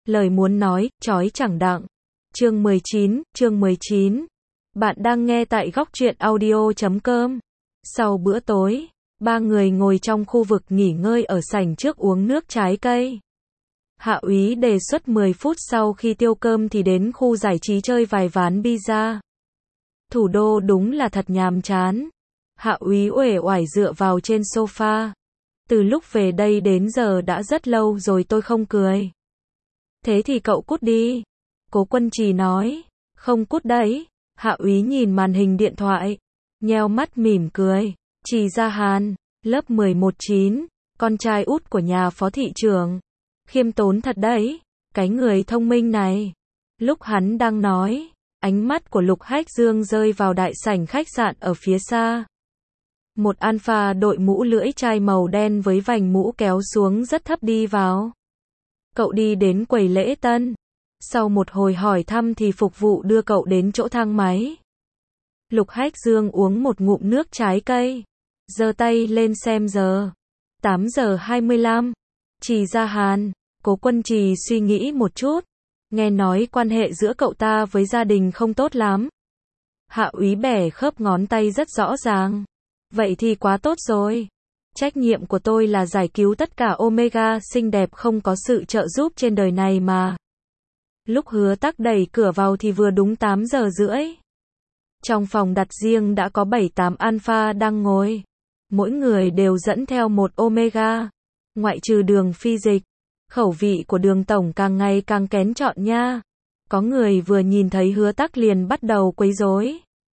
lời muốn nói, chói chẳng đặng. Chương 19. Bạn đang nghe tại góc truyện audio.com. Sau bữa tối, ba người ngồi trong khu vực nghỉ ngơi ở sảnh trước uống nước trái cây. Hạ úy đề xuất 10 phút sau khi tiêu cơm thì đến khu giải trí chơi vài ván pizza. Thủ đô đúng là thật nhàm chán. Hạ úy uể oải dựa vào trên sofa. Từ lúc về đây đến giờ đã rất lâu rồi tôi không cười. Thế thì cậu cút đi. Cố Quân Trì nói. Không cút đấy. Hạ úy nhìn màn hình điện thoại. Nheo mắt mỉm cười. Trì Gia Hàn, lớp 11-9, con trai út của nhà phó thị trưởng. Khiêm tốn thật đấy. Cái người thông minh này. Lúc hắn đang nói, ánh mắt của Lục Hách Dương rơi vào đại sảnh khách sạn ở phía xa. Một alpha đội mũ lưỡi chai màu đen với vành mũ kéo xuống rất thấp đi vào. Cậu đi đến quầy lễ tân. Sau một hồi hỏi thăm thì phục vụ đưa cậu đến chỗ thang máy. Lục Hách Dương uống một ngụm nước trái cây. Giơ tay lên xem giờ. 8 giờ 25. Trì Gia Hàn. Cố Quân Trì suy nghĩ một chút. Nghe nói quan hệ giữa cậu ta với gia đình không tốt lắm. Hạ úy bẻ khớp ngón tay rất rõ ràng. Vậy thì quá tốt rồi. Trách nhiệm của tôi là giải cứu tất cả Omega xinh đẹp không có sự trợ giúp trên đời này mà. Lúc Hứa Tắc đẩy cửa vào thì vừa đúng 8 giờ rưỡi. Trong phòng đặt riêng đã có 7-8 alpha đang ngồi. Mỗi người đều dẫn theo một Omega. Ngoại trừ Đường Phi Dịch. Khẩu vị của Đường tổng càng ngày càng kén chọn nha. Có người vừa nhìn thấy Hứa Tắc liền bắt đầu quấy rối.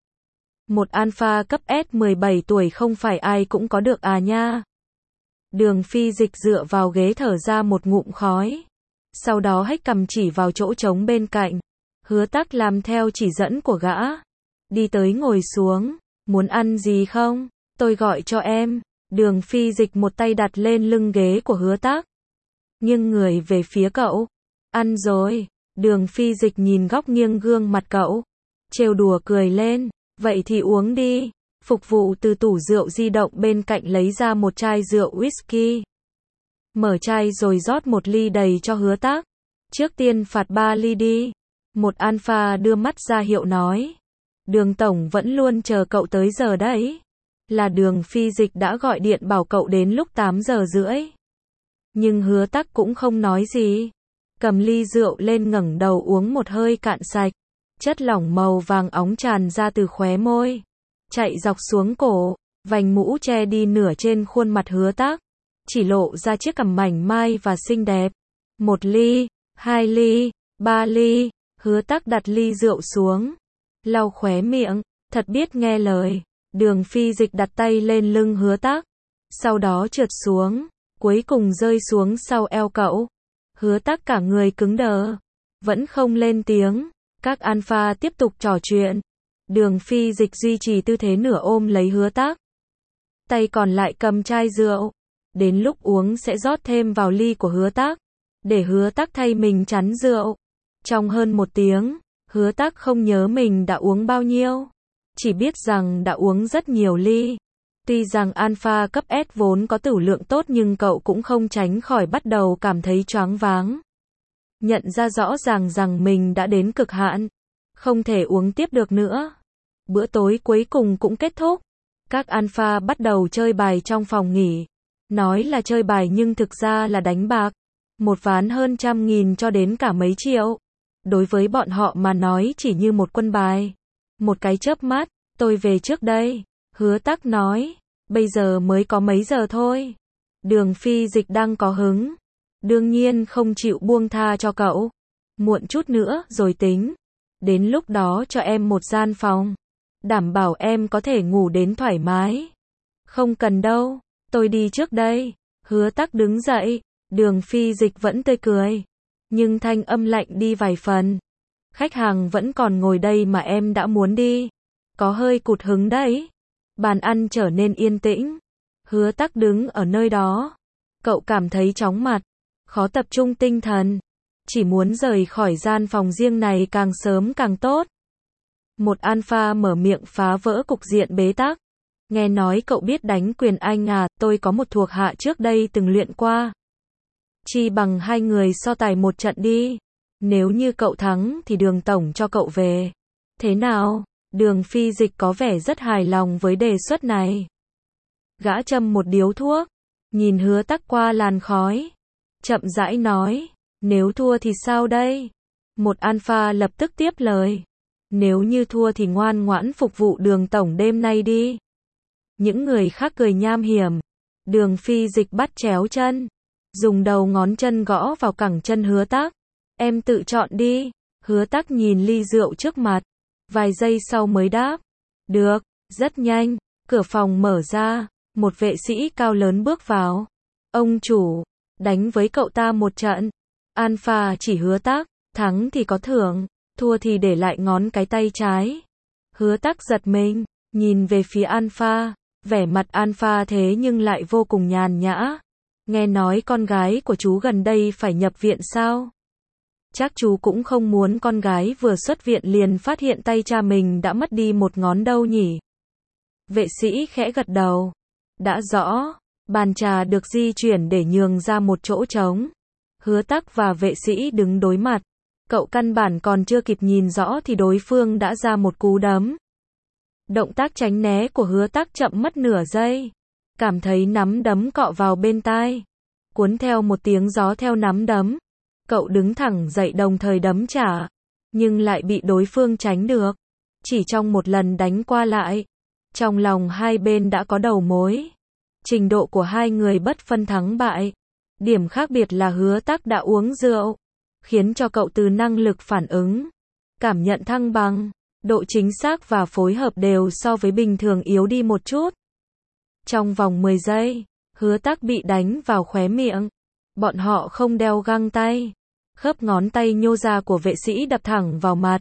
Một alpha cấp S 17 tuổi không phải ai cũng có được à nha. Đường Phi Dịch dựa vào ghế thở ra một ngụm khói. Sau đó hách cầm chỉ vào chỗ trống bên cạnh. Hứa Tắc làm theo chỉ dẫn của gã. Đi tới ngồi xuống. Muốn ăn gì không? Tôi gọi cho em. Đường Phi Dịch một tay đặt lên lưng ghế của Hứa Tắc. Nhưng người về phía cậu. Ăn rồi. Đường Phi Dịch nhìn góc nghiêng gương mặt cậu. Trêu đùa cười lên. Vậy thì uống đi. Phục vụ từ tủ rượu di động bên cạnh lấy ra một chai rượu whisky. Mở chai rồi rót một ly đầy cho Hứa Tắc. Trước tiên phạt 3 ly đi. Một alpha đưa mắt ra hiệu nói. Đường tổng vẫn luôn chờ cậu tới giờ đấy. Là Đường Phi Dịch đã gọi điện bảo cậu đến lúc 8 giờ rưỡi. Nhưng Hứa Tắc cũng không nói gì. Cầm ly rượu lên ngẩng đầu uống một hơi cạn sạch. Chất lỏng màu vàng óng tràn ra từ khóe môi. Chạy dọc xuống cổ. Vành mũ che đi nửa trên khuôn mặt Hứa Tắc. Chỉ lộ ra chiếc cằm mảnh mai và xinh đẹp. 1 ly, 2 ly, 3 ly. Hứa Tắc đặt ly rượu xuống. Lau khóe miệng. Thật biết nghe lời. Đường Phi Dịch đặt tay lên lưng Hứa Tắc. Sau đó trượt xuống. Cuối cùng rơi xuống sau eo cậu. Hứa Tắc cả người cứng đờ. Vẫn không lên tiếng. Các alpha tiếp tục trò chuyện. Đường Phi Dịch duy trì tư thế nửa ôm lấy Hứa Tắc. Tay còn lại cầm chai rượu. Đến lúc uống sẽ rót thêm vào ly của Hứa Tắc. Để Hứa Tắc thay mình chắn rượu. Trong hơn 1 tiếng, Hứa Tắc không nhớ mình đã uống bao nhiêu. Chỉ biết rằng đã uống rất nhiều ly. Tuy rằng alpha cấp S vốn có tửu lượng tốt nhưng cậu cũng không tránh khỏi bắt đầu cảm thấy choáng váng. Nhận ra rõ ràng rằng mình đã đến cực hạn. Không thể uống tiếp được nữa. Bữa tối cuối cùng cũng kết thúc. Các alpha bắt đầu chơi bài trong phòng nghỉ. Nói là chơi bài nhưng thực ra là đánh bạc. Một ván hơn 100.000 cho đến cả mấy triệu. Đối với bọn họ mà nói chỉ như một quân bài. Một cái chớp mắt, tôi về trước đây. Hứa Tắc nói. Bây giờ mới có mấy giờ thôi. Đường Phi Dịch đang có hứng. Đương nhiên không chịu buông tha cho cậu. Muộn chút nữa rồi tính. Đến lúc đó cho em một gian phòng. Đảm bảo em có thể ngủ đến thoải mái. Không cần đâu. Tôi đi trước đây. Hứa Tắc đứng dậy. Đường Phi Dịch vẫn tươi cười. Nhưng thanh âm lạnh đi vài phần. Khách hàng vẫn còn ngồi đây mà em đã muốn đi. Có hơi cụt hứng đấy. Bàn ăn trở nên yên tĩnh. Hứa Tắc đứng ở nơi đó. Cậu cảm thấy chóng mặt. Khó tập trung tinh thần. Chỉ muốn rời khỏi gian phòng riêng này càng sớm càng tốt. Một alpha mở miệng phá vỡ cục diện bế tắc. Nghe nói cậu biết đánh quyền Anh à, tôi có một thuộc hạ trước đây từng luyện qua. Chi bằng hai người so tài một trận đi. Nếu như cậu thắng thì Đường tổng cho cậu về. Thế nào? Đường Phi Dịch có vẻ rất hài lòng với đề xuất này. Gã châm một điếu thuốc, nhìn Hứa Tắc qua làn khói, chậm rãi nói, nếu thua thì sao đây? Một alpha lập tức tiếp lời, nếu như thua thì ngoan ngoãn phục vụ Đường tổng đêm nay đi. Những người khác cười nham hiểm. Đường Phi Dịch bắt chéo chân, dùng đầu ngón chân gõ vào cẳng chân Hứa Tắc. Em tự chọn đi. Hứa Tắc nhìn ly rượu trước mặt, vài giây sau mới đáp. Được. Rất nhanh, cửa phòng mở ra, một vệ sĩ cao lớn bước vào. Ông chủ, đánh với cậu ta một trận. Alpha chỉ Hứa Tắc, thắng thì có thưởng, thua thì để lại ngón cái tay trái. Hứa Tắc giật mình, nhìn về phía Alpha, vẻ mặt Alpha thế nhưng lại vô cùng nhàn nhã. Nghe nói con gái của chú gần đây phải nhập viện sao? Chắc chú cũng không muốn con gái vừa xuất viện liền phát hiện tay cha mình đã mất đi một ngón đâu nhỉ? Vệ sĩ khẽ gật đầu. Đã rõ, bàn trà được di chuyển để nhường ra một chỗ trống. Hứa Tắc và vệ sĩ đứng đối mặt. Cậu căn bản còn chưa kịp nhìn rõ thì đối phương đã ra một cú đấm. Động tác tránh né của Hứa Tắc chậm mất nửa giây. Cảm thấy nắm đấm cọ vào bên tai. Cuốn theo một tiếng gió theo nắm đấm. Cậu đứng thẳng dậy đồng thời đấm trả. Nhưng lại bị đối phương tránh được. Chỉ trong một lần đánh qua lại. Trong lòng hai bên đã có đầu mối. Trình độ của hai người bất phân thắng bại. Điểm khác biệt là Hứa Tắc đã uống rượu. Khiến cho cậu từ năng lực phản ứng, cảm nhận thăng bằng, độ chính xác và phối hợp đều so với bình thường yếu đi một chút. Trong vòng 10 giây, Hứa Tắc bị đánh vào khóe miệng. Bọn họ không đeo găng tay. Khớp ngón tay nhô ra của vệ sĩ đập thẳng vào mặt.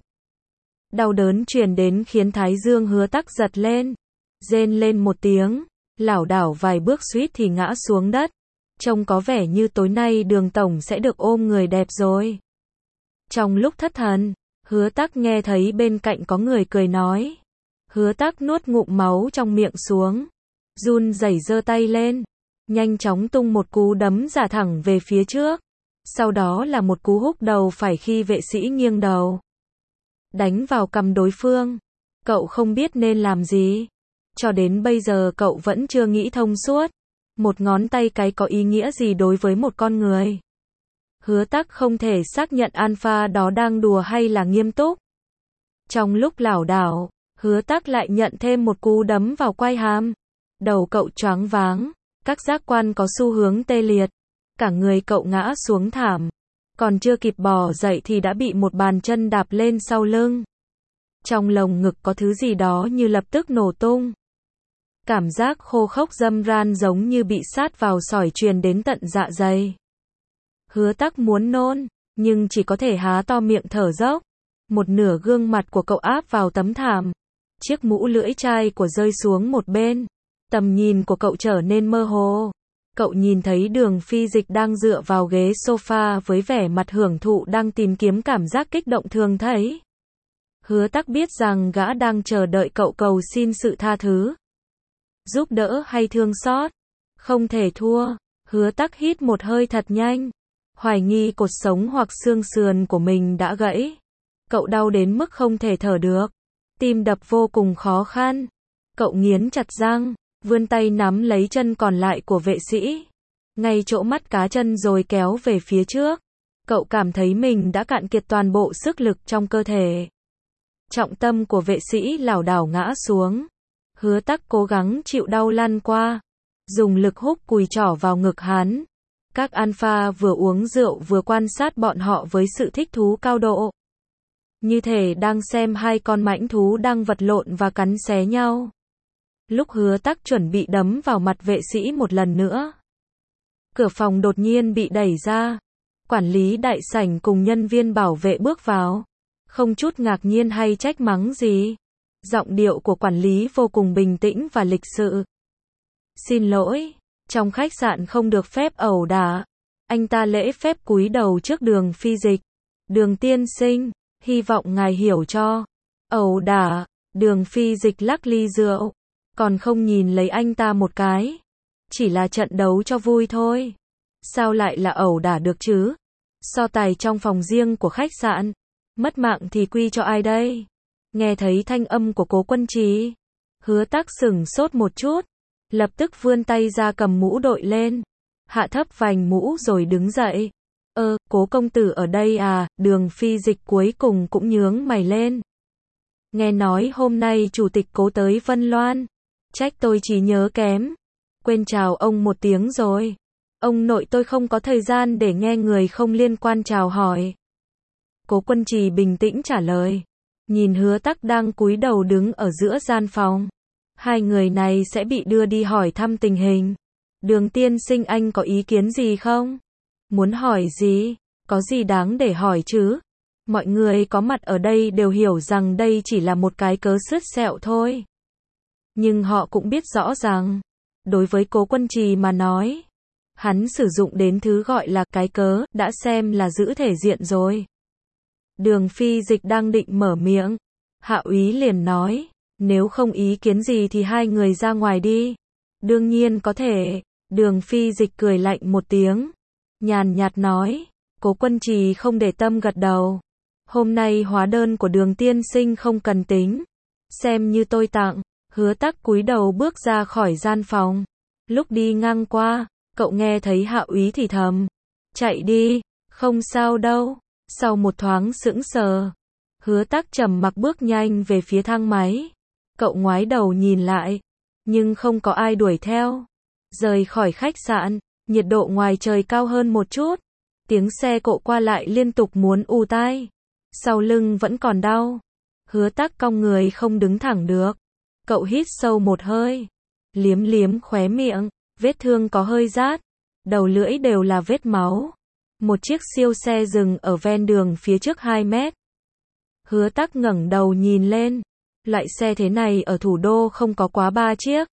Đau đớn truyền đến khiến thái dương Hứa Tắc giật lên. Rên lên một tiếng, lảo đảo vài bước suýt thì ngã xuống đất. Trông có vẻ như tối nay Đường tổng sẽ được ôm người đẹp rồi. Trong lúc thất thần, Hứa Tắc nghe thấy bên cạnh có người cười nói. Hứa Tắc nuốt ngụm máu trong miệng xuống, run rẩy giơ tay lên, nhanh chóng tung một cú đấm giả thẳng về phía trước. Sau đó là một cú húc đầu phải khi vệ sĩ nghiêng đầu, đánh vào cằm đối phương. Cậu không biết nên làm gì. Cho đến bây giờ cậu vẫn chưa nghĩ thông suốt. Một ngón tay cái có ý nghĩa gì đối với một con người? Hứa Tắc không thể xác nhận Alpha đó đang đùa hay là nghiêm túc. Trong lúc lảo đảo, Hứa Tắc lại nhận thêm một cú đấm vào quai hàm. Đầu cậu choáng váng, các giác quan có xu hướng tê liệt. Cả người cậu ngã xuống thảm. Còn chưa kịp bò dậy thì đã bị một bàn chân đạp lên sau lưng. Trong lồng ngực có thứ gì đó như lập tức nổ tung. Cảm giác khô khốc râm ran giống như bị sát vào sỏi truyền đến tận dạ dày. Hứa Tắc muốn nôn, nhưng chỉ có thể há to miệng thở dốc. Một nửa gương mặt của cậu áp vào tấm thảm. Chiếc mũ lưỡi chai của rơi xuống một bên. Tầm nhìn của cậu trở nên mơ hồ. Cậu nhìn thấy Đường Phi Dịch đang dựa vào ghế sofa với vẻ mặt hưởng thụ đang tìm kiếm cảm giác kích động thường thấy. Hứa Tắc biết rằng gã đang chờ đợi cậu cầu xin sự tha thứ, giúp đỡ hay thương xót. Không thể thua. Hứa Tắc hít một hơi thật nhanh. Hoài nghi cột sống hoặc xương sườn của mình đã gãy. Cậu đau đến mức không thể thở được. Tim đập vô cùng khó khăn. Cậu nghiến chặt răng, vươn tay nắm lấy chân còn lại của vệ sĩ. Ngay chỗ mắt cá chân rồi kéo về phía trước. Cậu cảm thấy mình đã cạn kiệt toàn bộ sức lực trong cơ thể. Trọng tâm của vệ sĩ lảo đảo ngã xuống. Hứa Tắc cố gắng chịu đau lăn qua, dùng lực húc cùi trỏ vào ngực hắn. Các alpha vừa uống rượu vừa quan sát bọn họ với sự thích thú cao độ. Như thể đang xem hai con mãnh thú đang vật lộn và cắn xé nhau. Lúc Hứa Tắc chuẩn bị đấm vào mặt vệ sĩ một lần nữa, cửa phòng đột nhiên bị đẩy ra. Quản lý đại sảnh cùng nhân viên bảo vệ bước vào. Không chút ngạc nhiên hay trách mắng gì. Giọng điệu của quản lý vô cùng bình tĩnh và lịch sự. Xin lỗi, trong khách sạn không được phép ẩu đả. Anh ta lễ phép cúi đầu trước Đường Phi Dịch. Đường tiên sinh, hy vọng ngài hiểu cho. Ẩu đả. Đường Phi Dịch lắc ly rượu, còn không nhìn lấy anh ta một cái. Chỉ là trận đấu cho vui thôi. Sao lại là ẩu đả được chứ? So tài trong phòng riêng của khách sạn. Mất mạng thì quy cho ai đây? Nghe thấy thanh âm của Cố Quân Trì, Hứa Tắc sửng sốt một chút, lập tức vươn tay ra cầm mũ đội lên, hạ thấp vành mũ rồi đứng dậy. Cố công tử ở đây à? Đường Phi Dịch cuối cùng cũng nhướng mày lên. Nghe nói hôm nay chủ tịch Cố tới Vân Loan. Trách tôi trí nhớ kém. Quên chào ông một tiếng rồi. Ông nội tôi không có thời gian để nghe người không liên quan chào hỏi. Cố Quân Trì bình tĩnh trả lời. Nhìn Hứa Tắc đang cúi đầu đứng ở giữa gian phòng. Hai người này sẽ bị đưa đi hỏi thăm tình hình. Đường tiên sinh, anh có ý kiến gì không? Muốn hỏi gì? Có gì đáng để hỏi chứ? Mọi người có mặt ở đây đều hiểu rằng đây chỉ là một cái cớ sứt sẹo thôi. Nhưng họ cũng biết rõ rằng, đối với Cố Quân Trì mà nói, hắn sử dụng đến thứ gọi là cái cớ, đã xem là giữ thể diện rồi. Đường Phi Dịch đang định mở miệng, Hạ úy liền nói, nếu không ý kiến gì thì hai người ra ngoài đi. Đương nhiên có thể. Đường Phi Dịch cười lạnh một tiếng, nhàn nhạt nói. Cố Quân Trì không để tâm gật đầu. Hôm nay hóa đơn của Đường tiên sinh không cần tính, xem như tôi tặng. Hứa Tắc cúi đầu bước ra khỏi gian phòng. Lúc đi ngang qua, cậu nghe thấy Hạ úy thì thầm, chạy đi, không sao đâu. Sau một thoáng sững sờ, Hứa Tắc trầm mặc bước nhanh về phía thang máy. Cậu ngoái đầu nhìn lại, nhưng không có ai đuổi theo. Rời khỏi khách sạn, nhiệt độ ngoài trời cao hơn một chút. Tiếng xe cộ qua lại liên tục muốn ù tai. Sau lưng vẫn còn đau. Hứa Tắc cong người không đứng thẳng được. Cậu hít sâu một hơi, liếm liếm khóe miệng, vết thương có hơi rát, đầu lưỡi đều là vết máu. Một chiếc siêu xe dừng ở ven đường phía trước 2 mét. Hứa Tắc ngẩng đầu nhìn lên, loại xe thế này ở thủ đô không có quá 3 chiếc.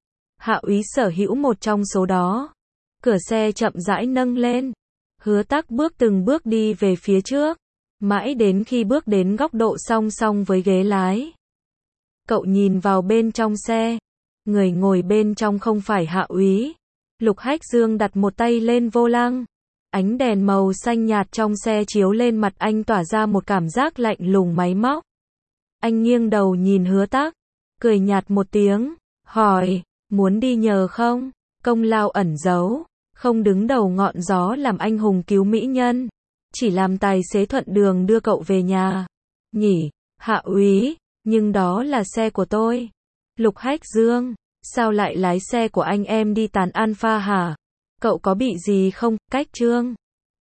Hạ úy sở hữu một trong số đó. Cửa xe chậm rãi nâng lên. Hứa Tắc bước từng bước đi về phía trước, mãi đến khi bước đến góc độ song song với ghế lái. Cậu nhìn vào bên trong xe. Người ngồi bên trong không phải Hạ úy. Lục Hách Dương đặt một tay lên vô lăng. Ánh đèn màu xanh nhạt trong xe chiếu lên mặt anh tỏa ra một cảm giác lạnh lùng máy móc. Anh nghiêng đầu nhìn Hứa Tắc, cười nhạt một tiếng, hỏi, muốn đi nhờ không? Công lao ẩn giấu, không đứng đầu ngọn gió làm anh hùng cứu mỹ nhân, chỉ làm tài xế thuận đường đưa cậu về nhà. Nhỉ, Hạ úy, nhưng đó là xe của tôi. Lục Hách Dương, sao lại lái xe của anh em đi tán Alpha hả? Cậu có bị gì không? Cách Trương